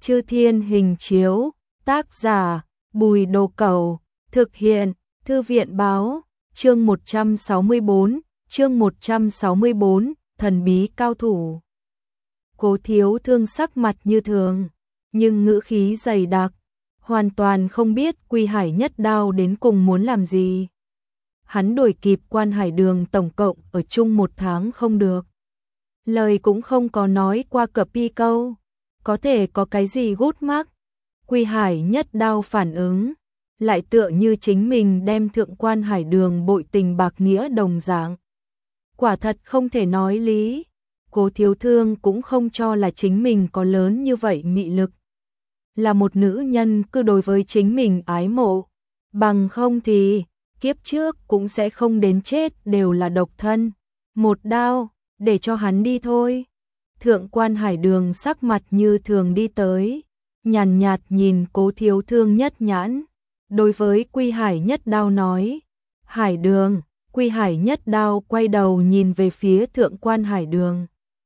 Chư Thiên Hình Chiếu, tác giả, Bùi Đồ Cẩu, thực hiện, Thư viện Báo, chương 164, thần bí cao thủ. Cố Thiếu Thương sắc mặt như thường, nhưng ngữ khí dày đặc, hoàn toàn không biết Quy Hải Nhất Đao đến cùng muốn làm gì. Hắn đuổi kịp Quan Hải Đường tổng cộng ở chung 1 tháng không được. Lời cũng không có nói qua cập pi câu, có thể có cái gì gút mắc. Quy Hải Nhất Đao phản ứng, lại tựa như chính mình đem Thượng Quan Hải Đường bội tình bạc nghĩa đồng dạng. Quả thật không thể nói lý, Cố Thiếu Thương cũng không cho là chính mình có lớn như vậy mị lực. Là một nữ nhân cứ đối với chính mình ái mộ, bằng không thì kiếp trước cũng sẽ không đến chết đều là độc thân. Một đao, để cho hắn đi thôi. Thượng Quan Hải Đường sắc mặt như thường đi tới, nhàn nhạt nhìn Cố Thiếu Thương nhất nhãn, đối với Quy Hải Nhất Đao nói, Hải Đường. Quy Hải Nhất Đao quay đầu nhìn về phía Thượng Quan Hải Đường.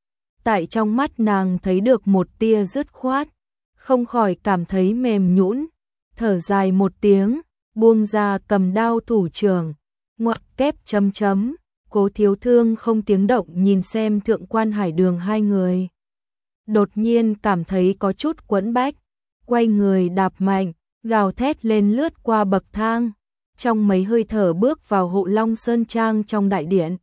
Tại trong mắt nàng thấy được một tia dứt khoát, không khỏi cảm thấy mềm nhũn, thở dài một tiếng, buông ra cầm đao thủ trưởng, ngoặc kép chấm chấm. Cố Thiếu Thương không tiếng động nhìn xem Thượng Quan Hải Đường hai người. Đột nhiên cảm thấy có chút quẫn bách, quay người đạp mạnh, gào thét lên lướt qua bậc thang, trong mấy hơi thở bước vào Hộ Long Sơn Trang trong đại điện.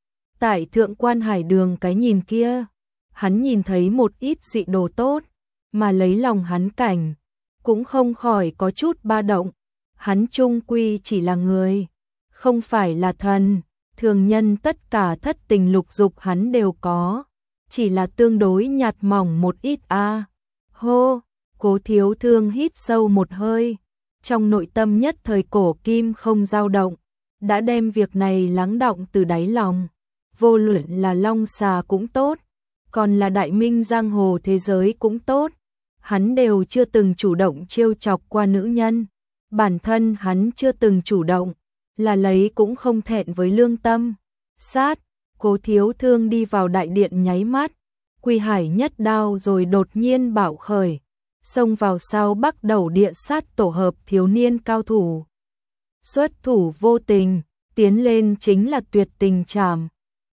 Tại Thượng Quan Hải Đường cái nhìn kia, hắn nhìn thấy một ít dị đồ tốt, mà lấy lòng hắn cảnh, cũng không khỏi có chút ba động. Hắn chung quy chỉ là người, không phải là thần, thường nhân tất cả thất tình lục dục hắn đều có, chỉ là tương đối nhạt mỏng một ít a. Hô, Cố Thiếu Thương hít sâu một hơi, trong nội tâm nhất thời cổ kim không dao động, đã đem việc này lắng đọng từ đáy lòng. Vô luận là Long Xà cũng tốt, còn là đại minh giang hồ thế giới cũng tốt, hắn đều chưa từng chủ động trêu chọc qua nữ nhân. Bản thân hắn chưa từng chủ động, là lấy cũng không thẹn với lương tâm. Sát, Cố Thiếu Thương đi vào đại điện nháy mắt, Quy Hải Nhất Đao rồi đột nhiên bạo khởi, xông vào sau Bắc Đầu Địa Sát tổ hợp thiếu niên cao thủ. Xuất thủ vô tình, tiến lên chính là tuyệt tình trảm.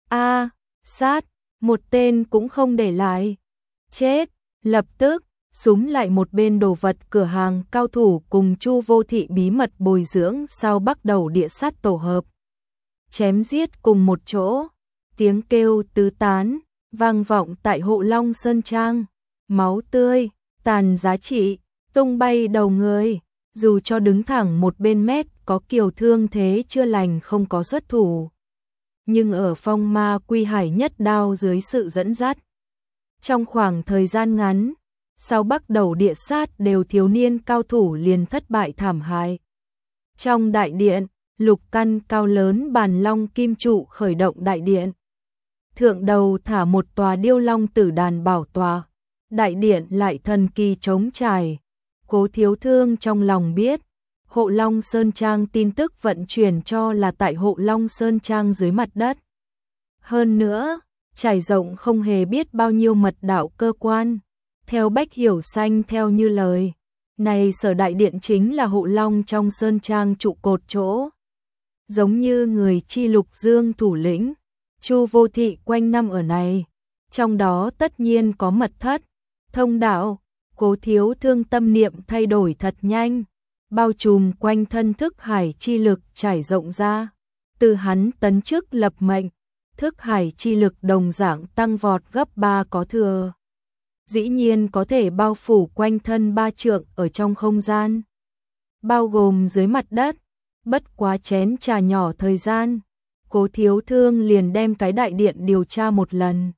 Sát, một tên cũng không để lại. Chết, lập tức súm lại một bên đồ vật cửa hàng cao thủ cùng Chu Vô Thị bí mật bồi dưỡng sau Bắc Đầu Địa Sát tổ hợp. Chém giết cùng một chỗ, tiếng kêu tứ tán, vang vọng tại Hộ Long Sơn Trang, máu tươi, tàn giá trị, tung bay đầu người, dù cho đứng thẳng một bên mét có kiều thương thế chưa lành không có xuất thủ. Nhưng ở phong ma Quy Hải Nhất Đao dưới sự dẫn dắt, trong khoảng thời gian ngắn, sau Bắc Đầu Địa Sát đều thiếu niên cao thủ liền thất bại thảm hại. Trong đại điện, lục căn cao lớn bàn long kim trụ khởi động đại điện. Thượng đầu thả một tòa điêu long tử đàn bảo tòa, đại điện lại thần kỳ trống trải. Cố Thiếu Thương trong lòng biết, Hộ Long Sơn Trang tin tức vận chuyển cho là tại Hộ Long Sơn Trang dưới mặt đất. Hơn nữa, trải rộng không hề biết bao nhiêu mật đạo cơ quan. Theo Bách Hiểu Xanh theo như lời, này sở đại điện chính là Hộ Long trong Sơn Trang trụ cột chỗ. Giống như người chi Lục Dương thủ lĩnh, Chu Vô Thị quanh năm ở này, trong đó tất nhiên có mật thất, thông đạo. Cố Thiếu Thương tâm niệm thay đổi thật nhanh, bao trùm quanh thân thức hải chi lực trải rộng ra. Từ hắn tấn chức lập mệnh, thức hải chi lực đồng dạng tăng vọt gấp 3 có thừa. Dĩ nhiên có thể bao phủ quanh thân 3 trượng ở trong không gian, bao gồm dưới mặt đất. Bất quá chén trà nhỏ thời gian, Cố Thiếu Thương liền đem cái đại điện điều tra một lần.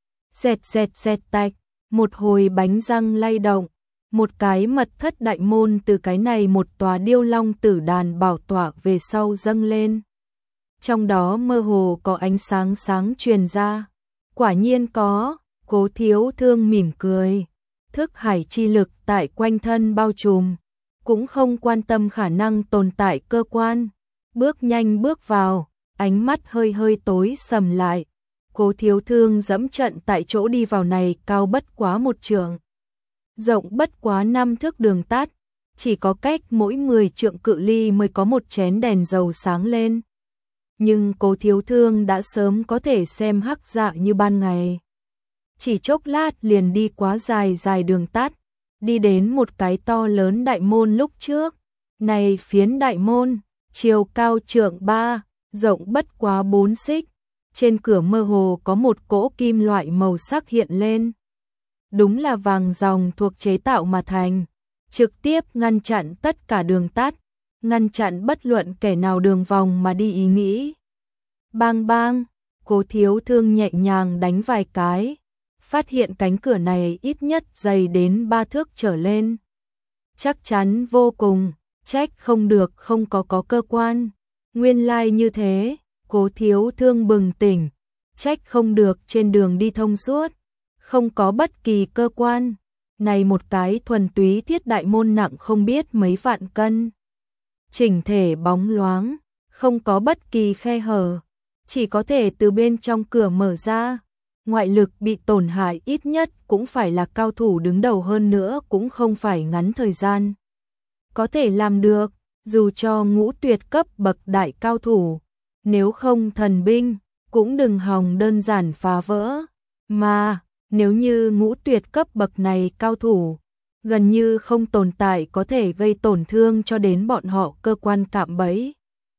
Xẹt tạch, một hồi bánh răng lay động, một cái mật thất đại môn từ cái này một tòa điêu long tử đàn bảo tỏa về sau dâng lên. Trong đó mơ hồ có ánh sáng sáng truyền ra. Quả nhiên có. Cố Thiếu Thương mỉm cười, thức hải chi lực tại quanh thân bao trùm, cũng không quan tâm khả năng tồn tại cơ quan. Bước nhanh bước vào, ánh mắt hơi hơi tối sầm lại. Cố Thiếu Thương dẫm trận tại chỗ đi vào này cao bất quá 1 trượng. rộng bất quá 5 thước đường tắt, chỉ có cách mỗi 10 trượng cự ly mới có một chén đèn dầu sáng lên. Nhưng Cố Thiếu Thương đã sớm có thể xem hắc dạ như ban ngày. Chỉ chốc lát liền đi quá dài đường tắt, đi đến một cái to lớn đại môn lúc trước. Này phiến đại môn, chiều cao trượng 3, rộng bất quá 4 xích. Trên cửa mơ hồ có một cỗ kim loại màu sắc hiện lên. Đúng là vàng ròng thuộc chế tạo mà thành, trực tiếp ngăn chặn tất cả đường tắt, ngăn chặn bất luận kẻ nào đường vòng mà đi ý nghĩ. Bang bang, Cố Thiếu Thương nhẹ nhàng đánh vài cái, phát hiện cánh cửa này ít nhất dày đến 3 thước trở lên. Chắc chắn vô cùng, trách không được không có cơ quan. Nguyên lai như thế, Cố Thiếu Thương bừng tỉnh, trách không được trên đường đi thông suốt, không có bất kỳ cơ quan. Này một cái thuần túy thiết đại môn nặng không biết mấy vạn cân. Chỉnh thể bóng loáng, không có bất kỳ khe hở, chỉ có thể từ bên trong cửa mở ra. Ngoại lực bị tổn hại ít nhất cũng phải là cao thủ đứng đầu, hơn nữa cũng không phải ngắn thời gian có thể làm được, dù cho ngũ tuyệt cấp bậc đại cao thủ, nếu không thần binh, cũng đừng hòng đơn giản phá vỡ. Mà, nếu như ngũ tuyệt cấp bậc này cao thủ, gần như không tồn tại có thể gây tổn thương cho đến bọn họ cơ quan cạm bẫy.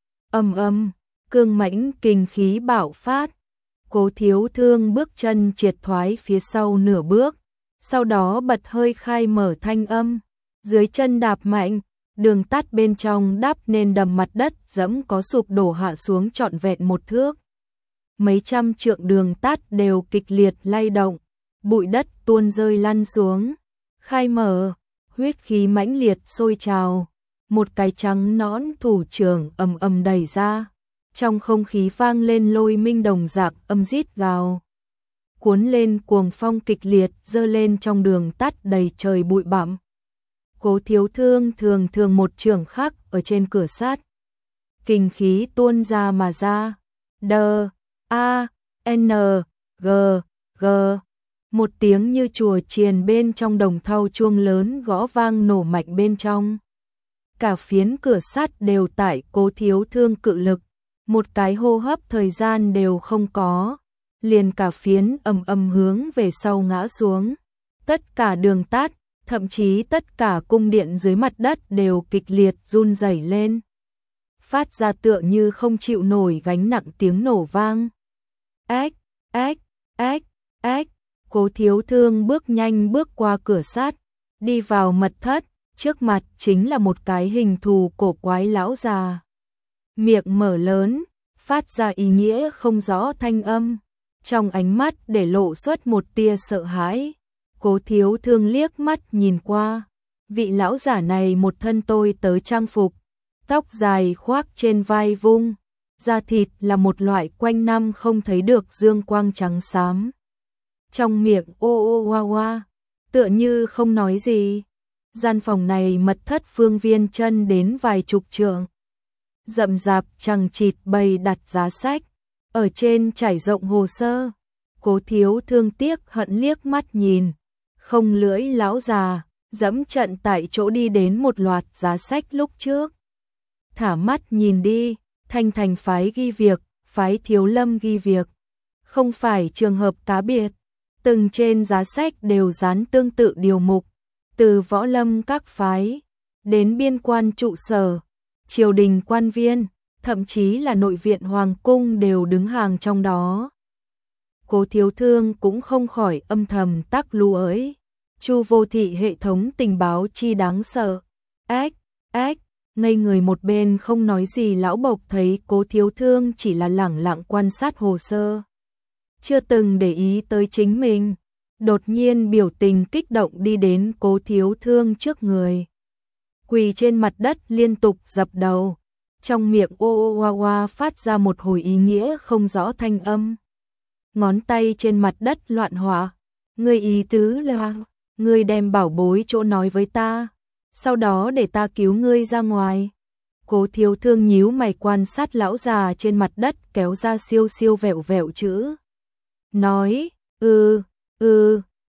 Cương mãnh kinh khí bạo phát. Cố Thiếu Thương bước chân triệt thoái phía sau nửa bước, sau đó bật hơi khai mở thanh âm, dưới chân đạp mạnh, đường tắt bên trong đắp nên đầm mặt đất dẫm có sụp đổ hạ xuống trọn vẹn 1 thước. Mấy trăm trượng đường tắt đều kịch liệt lay động, bụi đất tuôn rơi lăn xuống. Khai mở, huyết khí mãnh liệt sôi trào, một cái trắng nõn thủ trưởng ầm đẩy ra. Trong không khí vang lên lôi minh đồng dạng âm rít gào. Cuốn lên cuồng phong kịch liệt dơ lên trong đường tắt đầy trời bụi bặm. Cố Thiếu Thương thường một chưởng khắc ở trên cửa sắt. Kinh khí tuôn ra mà ra. D-A-N-G-G. Một tiếng như chùa chiền bên trong đồng thau chuông lớn gõ vang nổ mạnh bên trong. Cả phiến cửa sắt đều tại Cố Thiếu Thương cự lực. Một cái hô hấp thời gian đều không có, liền cả phiến ầm hướng về sau ngã xuống. Tất cả đường tắt, thậm chí tất cả cung điện dưới mặt đất đều kịch liệt run rẩy lên, phát ra tựa như không chịu nổi gánh nặng tiếng nổ vang. Ách, ách, ách, ách. Cố Thiếu Thương bước nhanh bước qua cửa sắt, đi vào mật thất, trước mặt chính là một cái hình thù cổ quái lão già. Miệng mở lớn, phát ra ý nghĩa không rõ thanh âm, trong ánh mắt để lộ xuất một tia sợ hãi. Cố Thiếu Thương liếc mắt nhìn qua, vị lão giả này một thân tôi tớ trang phục, tóc dài khoác trên vai vung, da thịt là một loại quanh năm không thấy được dương quang trắng xám. Trong miệng ô ô hoa hoa, tựa như không nói gì. Gian phòng này mật thất phương viên chân đến vài chục trượng. Rậm rạp chằng chịt bày đặt giá sách, ở trên trải rộng hồ sơ. Cố Thiếu Thương tiếc hận liếc mắt nhìn, không lưỡi lão già, dẫm trận tại chỗ đi đến một loạt giá sách lúc trước. Thả mắt nhìn đi, Thanh Thành phái ghi việc, phái Thiếu Lâm ghi việc. Không phải trường hợp cá biệt, từng trên giá sách đều dán tương tự điều mục, từ võ lâm các phái, đến biên quan trụ sở, triều đình quan viên, thậm chí là nội viện hoàng cung đều đứng hàng trong đó. Cố Thiếu Thương cũng không khỏi âm thầm tắc lú ới, Chu Vô Thị hệ thống tình báo chi đáng sợ. Ách, ách, ngây người một bên không nói gì. Lão Bộc thấy Cố Thiếu Thương chỉ là lẳng lặng quan sát hồ sơ, chưa từng để ý tới chính mình, đột nhiên biểu tình kích động đi đến Cố Thiếu Thương trước người, quỳ trên mặt đất liên tục dập đầu, trong miệng ô ô hoa hoa phát ra một hồi ý nghĩa không rõ thanh âm. Ngón tay trên mặt đất loạn họa, ngươi ý tứ là ngươi đem bảo bối chỗ nói với ta, sau đó để ta cứu ngươi ra ngoài. Cố Thiếu Thương nhíu mày quan sát lão già trên mặt đất kéo ra siêu siêu vẹo vẹo chữ. Nói,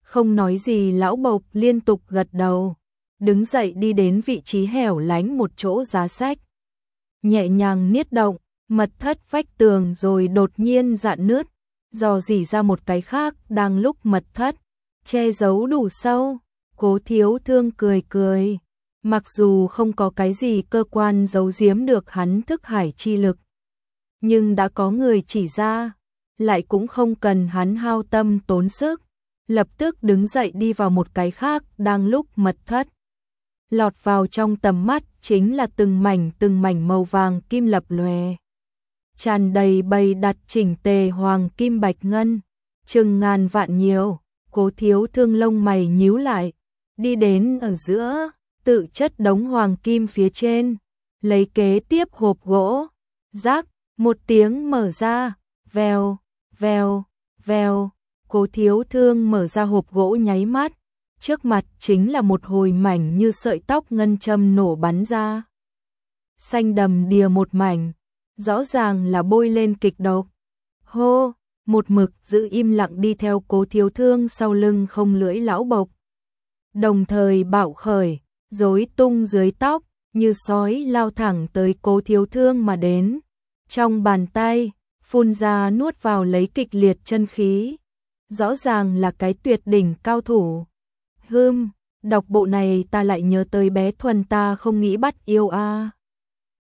Không nói gì lão Bộc liên tục gật đầu, đứng dậy đi đến vị trí hẻo lánh một chỗ giá sách. Nhẹ nhàng niết động, mật thất vách tường rồi đột nhiên rạn nứt, dò dỉ ra một cái khác đang lúc mật thất, che giấu đủ sâu. Cố Thiếu Thương cười cười, mặc dù không có cái gì cơ quan giấu giếm được hắn thức hải chi lực, nhưng đã có người chỉ ra, lại cũng không cần hắn hao tâm tốn sức, lập tức đứng dậy đi vào một cái khác đang lúc mật thất. Lọt vào trong tầm mắt chính là từng mảnh màu vàng kim lập lòe, tràn đầy bày đặt chỉnh tề hoàng kim bạch ngân, chừng ngàn vạn nhiều. Cố Thiếu Thương lông mày nhíu lại, đi đến ở giữa, tự chất đống hoàng kim phía trên, lấy kế tiếp hộp gỗ, rác, một tiếng mở ra, vèo, vèo, vèo. Cố Thiếu Thương mở ra hộp gỗ nháy mắt, trước mặt chính là một hồi mảnh như sợi tóc ngân châm nổ bắn ra. Xanh đầm đìa một mảnh, rõ ràng là bôi lên kịch độc. Hô, một mực giữ im lặng đi theo Cố Thiếu Thương sau lưng không lưỡi lão Bộc. Đồng thời bạo khởi, rối tung dưới tóc, như sói lao thẳng tới Cố Thiếu Thương mà đến. Trong bàn tay, phun ra nuốt vào lấy kịch liệt chân khí. Rõ ràng là cái tuyệt đỉnh cao thủ. Đọc bộ này ta lại nhớ tới bé Thuần ta không nghĩ bắt yêu a.